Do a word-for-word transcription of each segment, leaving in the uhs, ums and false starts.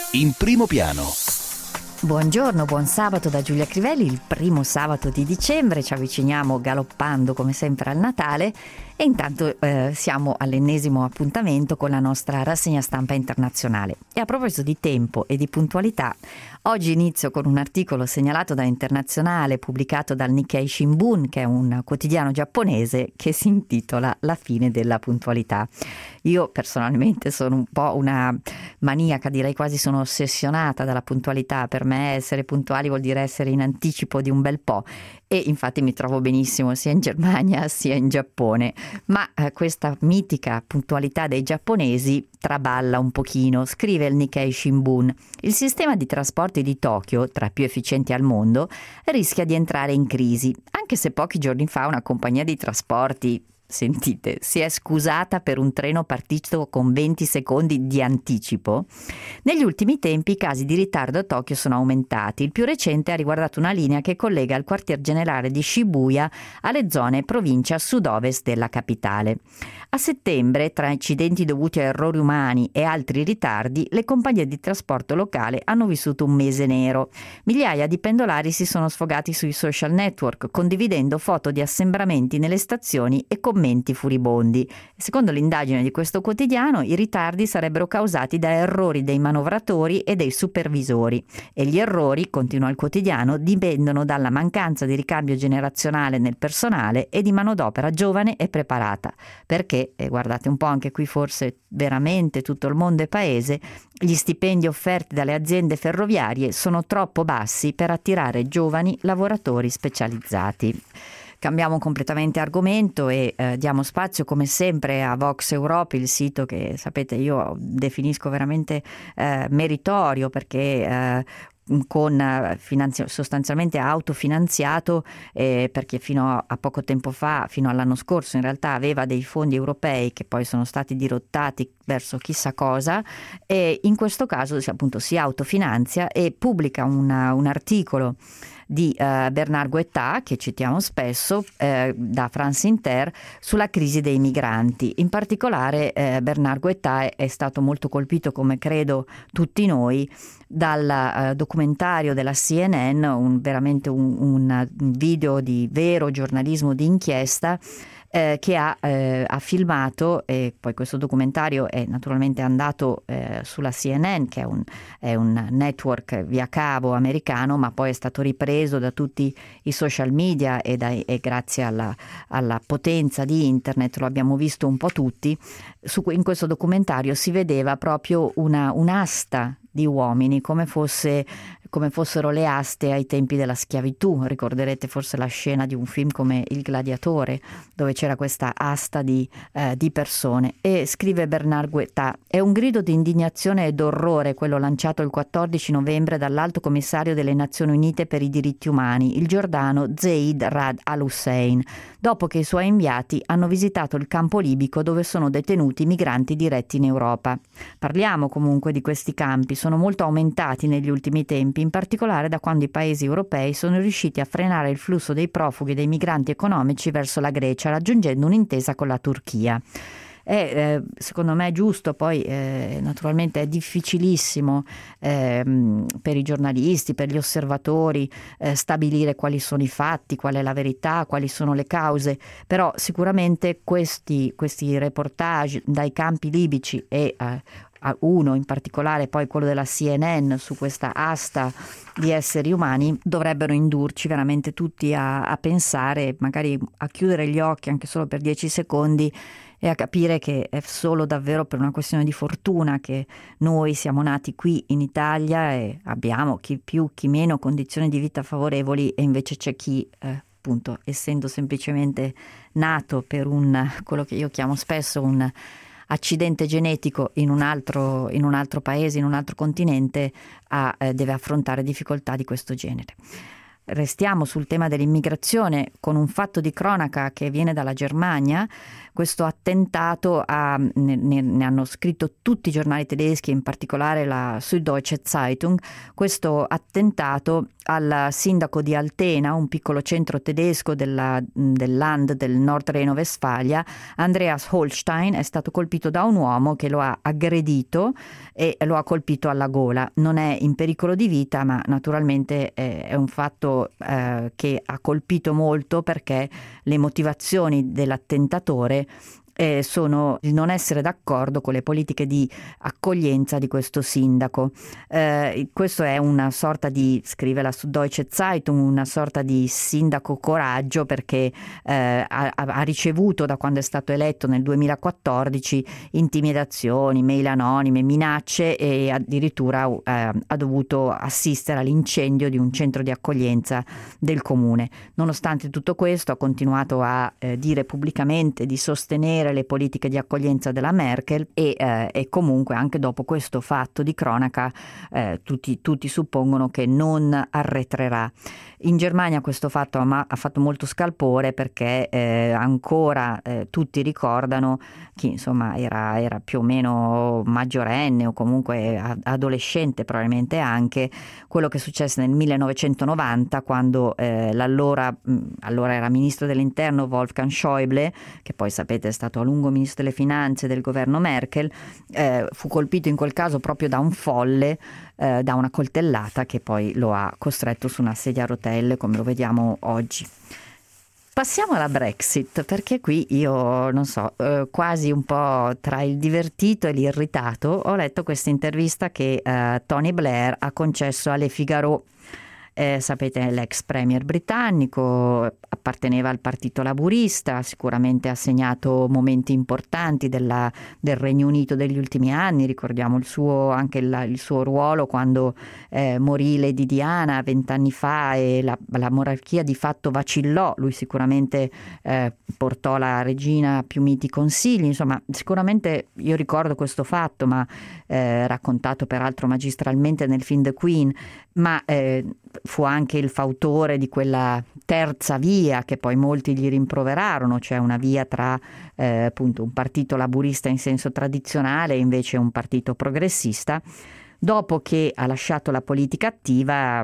In primo piano. Buongiorno, buon sabato da Giulia Crivelli, il primo sabato di dicembre, ci avviciniamo galoppando come sempre al Natale e intanto eh, siamo all'ennesimo appuntamento con la nostra rassegna stampa internazionale. E a proposito di tempo e di puntualità, oggi inizio con un articolo segnalato da Internazionale pubblicato dal Nikkei Shimbun, che è un quotidiano giapponese, che si intitola La fine della puntualità. Io personalmente sono un po' una maniaca, direi quasi sono ossessionata dalla puntualità. Per me essere puntuali vuol dire essere in anticipo di un bel po'. E infatti mi trovo benissimo sia in Germania sia in Giappone, ma eh, questa mitica puntualità dei giapponesi traballa un pochino. Scrive il Nikkei Shimbun: il sistema di trasporti di Tokyo, tra i più efficienti al mondo, rischia di entrare in crisi, anche se pochi giorni fa una compagnia di trasporti, sentite, si è scusata per un treno partito con venti secondi di anticipo. Negli ultimi tempi i casi di ritardo a Tokyo sono aumentati. Il più recente ha riguardato una linea che collega il quartier generale di Shibuya alle zone provincia sud-ovest della capitale. A settembre, tra incidenti dovuti a errori umani e altri ritardi, le compagnie di trasporto locale hanno vissuto un mese nero. Migliaia di pendolari si sono sfogati sui social network, condividendo foto di assembramenti nelle stazioni e commenti furibondi. Secondo l'indagine di questo quotidiano, i ritardi sarebbero causati da errori dei manovratori e dei supervisori. E gli errori, continua il quotidiano, dipendono dalla mancanza di ricambio generazionale nel personale e di manodopera giovane e preparata. Perché, e guardate un po' anche qui forse veramente tutto il mondo è paese, gli stipendi offerti dalle aziende ferroviarie sono troppo bassi per attirare giovani lavoratori specializzati. Cambiamo completamente argomento e eh, diamo spazio come sempre a Vox Europe, il sito che sapete io definisco veramente eh, meritorio, perché eh, con finanzi- sostanzialmente autofinanziato, eh, perché fino a poco tempo fa, fino all'anno scorso in realtà, aveva dei fondi europei che poi sono stati dirottati verso chissà cosa, e in questo caso appunto si autofinanzia e pubblica una, un articolo di eh, Bernard Guetta, che citiamo spesso, eh, da France Inter, sulla crisi dei migranti. In particolare eh, Bernard Guetta è, è stato molto colpito, come credo tutti noi, dal eh, documentario della C N N, un, veramente un, un video di vero giornalismo di inchiesta, Eh, che ha, eh, ha filmato, e poi questo documentario è naturalmente andato eh, sulla C N N, che è un, è un network via cavo americano, ma poi è stato ripreso da tutti i social media e, da, e grazie alla, alla potenza di internet lo abbiamo visto un po' tutti. Su, in questo documentario si vedeva proprio una, un'asta di uomini, come fosse come fossero le aste ai tempi della schiavitù. Ricorderete forse la scena di un film come Il Gladiatore, dove c'era questa asta di, eh, di persone. E scrive Bernard Guetta: è un grido di indignazione e d'orrore quello lanciato il quattordici novembre dall'Alto Commissario delle Nazioni Unite per i diritti umani, il giordano Zeid Ra'ad al-Hussein, dopo che i suoi inviati hanno visitato il campo libico dove sono detenuti migranti diretti in Europa. Parliamo comunque di questi campi, sono molto aumentati negli ultimi tempi, in particolare da quando i paesi europei sono riusciti a frenare il flusso dei profughi e dei migranti economici verso la Grecia, raggiungendo un'intesa con la Turchia. È, eh, secondo me è giusto, poi eh, naturalmente è difficilissimo eh, per i giornalisti, per gli osservatori eh, stabilire quali sono i fatti, qual è la verità, quali sono le cause, però sicuramente questi, questi reportage dai campi libici e eh, uno in particolare, poi quello della C N N su questa asta di esseri umani, dovrebbero indurci veramente tutti a, a pensare, magari a chiudere gli occhi anche solo per dieci secondi e a capire che è solo davvero per una questione di fortuna che noi siamo nati qui in Italia e abbiamo chi più chi meno condizioni di vita favorevoli, e invece c'è chi eh, appunto, essendo semplicemente nato per un, quello che io chiamo spesso un accidente genetico in un altro, in un altro paese, in un altro continente, a, eh, deve affrontare difficoltà di questo genere. restiamo sul tema dell'immigrazione con un fatto di cronaca che viene dalla Germania. Questo attentato ha, ne, ne hanno scritto tutti i giornali tedeschi, in particolare la Süddeutsche Zeitung, questo attentato al sindaco di Altena, un piccolo centro tedesco della, del Land del Nord Reno-Westfalia. Andreas Holstein è stato colpito da un uomo che lo ha aggredito e lo ha colpito alla gola. Non è in pericolo di vita, ma naturalmente è, è un fatto eh, che ha colpito molto, perché le motivazioni dell'attentatore Eh, sono di non essere d'accordo con le politiche di accoglienza di questo sindaco. Eh, questo è una sorta di, scrive la Süddeutsche Zeitung, una sorta di sindaco coraggio, perché eh, ha, ha ricevuto da quando è stato eletto nel duemilaquattordici intimidazioni, mail anonime, minacce, e addirittura eh, ha dovuto assistere all'incendio di un centro di accoglienza del comune. Nonostante tutto questo ha continuato a eh, dire pubblicamente di sostenere le politiche di accoglienza della Merkel e, eh, e comunque anche dopo questo fatto di cronaca eh, tutti, tutti suppongono che non arretrerà. In Germania questo fatto ha, ha fatto molto scalpore, perché eh, ancora eh, tutti ricordano chi insomma era, era più o meno maggiorenne o comunque adolescente, probabilmente anche, quello che successe nel millenovecentonovanta, quando eh, l'allora mh, allora era ministro dell'interno Wolfgang Schäuble, che poi sapete è stato a lungo ministro delle finanze del governo Merkel, eh, fu colpito in quel caso proprio da un folle, eh, da una coltellata che poi lo ha costretto su una sedia a rotelle, come lo vediamo oggi. Passiamo alla Brexit, perché qui io non so, eh, quasi un po' tra il divertito e l'irritato, ho letto questa intervista che eh, Tony Blair ha concesso alle Figaro. Eh, sapete, l'ex premier britannico, apparteneva al partito laburista, sicuramente ha segnato momenti importanti della, del Regno Unito degli ultimi anni. Ricordiamo il suo, anche il, il suo ruolo quando eh, morì Lady Diana vent'anni fa e la, la monarchia di fatto vacillò. Lui sicuramente eh, portò la regina a più miti consigli. Insomma, sicuramente io ricordo questo fatto, ma eh, raccontato peraltro magistralmente nel film The Queen, ma eh, fu anche il fautore di quella terza via che poi molti gli rimproverarono, cioè una via tra eh, appunto un partito laburista in senso tradizionale e invece un partito progressista. Dopo che ha lasciato la politica attiva,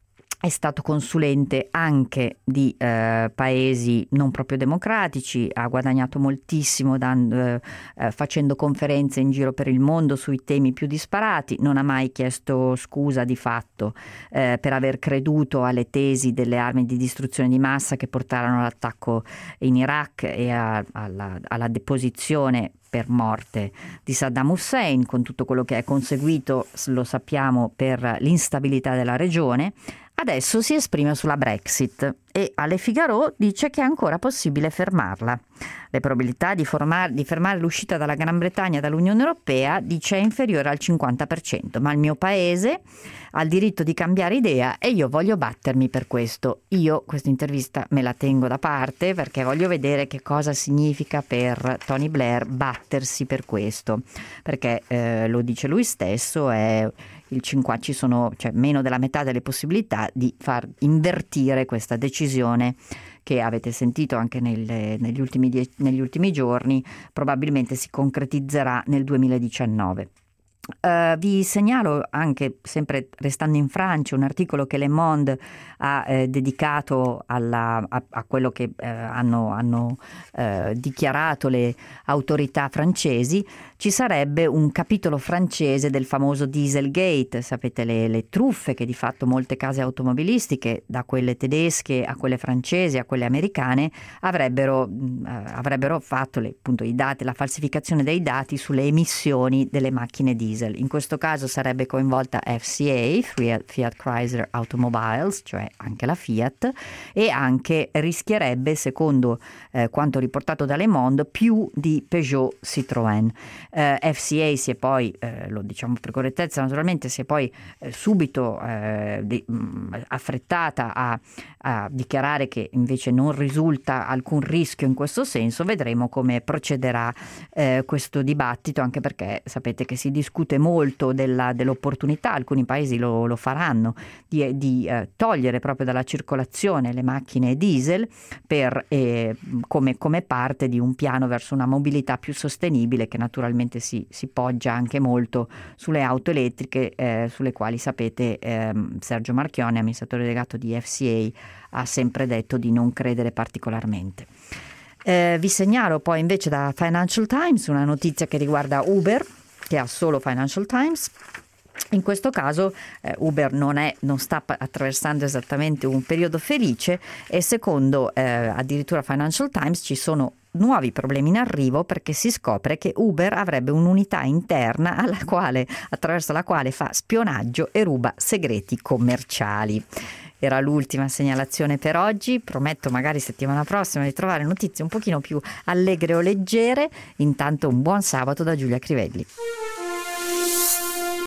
è stato consulente anche di eh, paesi non proprio democratici, ha guadagnato moltissimo dando, eh, facendo conferenze in giro per il mondo sui temi più disparati. Non ha mai chiesto scusa di fatto eh, per aver creduto alle tesi delle armi di distruzione di massa che portarono all'attacco in Iraq e a, alla, alla deposizione per morte di Saddam Hussein, con tutto quello che è conseguito, lo sappiamo, per l'instabilità della regione. Adesso si esprime sulla Brexit e alle Figaro dice che è ancora possibile fermarla. Le probabilità di, formar, di fermare l'uscita dalla Gran Bretagna dall'Unione Europea, dice, è inferiore al cinquanta per cento, ma il mio paese ha il diritto di cambiare idea e io voglio battermi per questo. Io questa intervista me la tengo da parte perché voglio vedere che cosa significa per Tony Blair battersi per questo, perché eh, lo dice lui stesso, è il cinquanta, ci sono, cioè, meno della metà delle possibilità di far invertire questa decisione che avete sentito anche nelle, negli, ultimi die, negli ultimi giorni, probabilmente si concretizzerà nel duemiladiciannove. Uh, vi segnalo anche, sempre restando in Francia, un articolo che Le Monde ha eh, dedicato alla, a, a quello che eh, hanno, hanno eh, dichiarato le autorità francesi. Ci sarebbe un capitolo francese del famoso Dieselgate, sapete, le, le truffe che di fatto molte case automobilistiche, da quelle tedesche a quelle francesi a quelle americane, avrebbero, mh, avrebbero fatto le, appunto, i dati, la falsificazione dei dati sulle emissioni delle macchine diesel. In questo caso sarebbe coinvolta F C A, Fiat Chrysler Automobiles, cioè anche la Fiat, e anche rischierebbe, secondo eh, quanto riportato da Le Monde, più di Peugeot Citroën. Eh, F C A si è poi, eh, lo diciamo per correttezza naturalmente, si è poi eh, subito eh, di, mh, affrettata a, a dichiarare che invece non risulta alcun rischio in questo senso. Vedremo come procederà eh, questo dibattito, anche perché sapete che si discute discute molto della, dell'opportunità, alcuni paesi lo, lo faranno, di, di eh, togliere proprio dalla circolazione le macchine diesel per, eh, come, come parte di un piano verso una mobilità più sostenibile, che naturalmente si, si poggia anche molto sulle auto elettriche, eh, sulle quali sapete ehm, Sergio Marchionne, amministratore delegato di F C A, ha sempre detto di non credere particolarmente. Eh, vi segnalo poi invece da Financial Times una notizia che riguarda Uber, che ha solo Financial Times. In questo caso eh, Uber non, è, non sta attraversando esattamente un periodo felice e secondo eh, addirittura Financial Times ci sono nuovi problemi in arrivo, perché si scopre che Uber avrebbe un'unità interna alla quale, attraverso la quale fa spionaggio e ruba segreti commerciali. Era l'ultima segnalazione per oggi, prometto magari settimana prossima di trovare notizie un pochino più allegre o leggere. Intanto un buon sabato da Giulia Crivelli.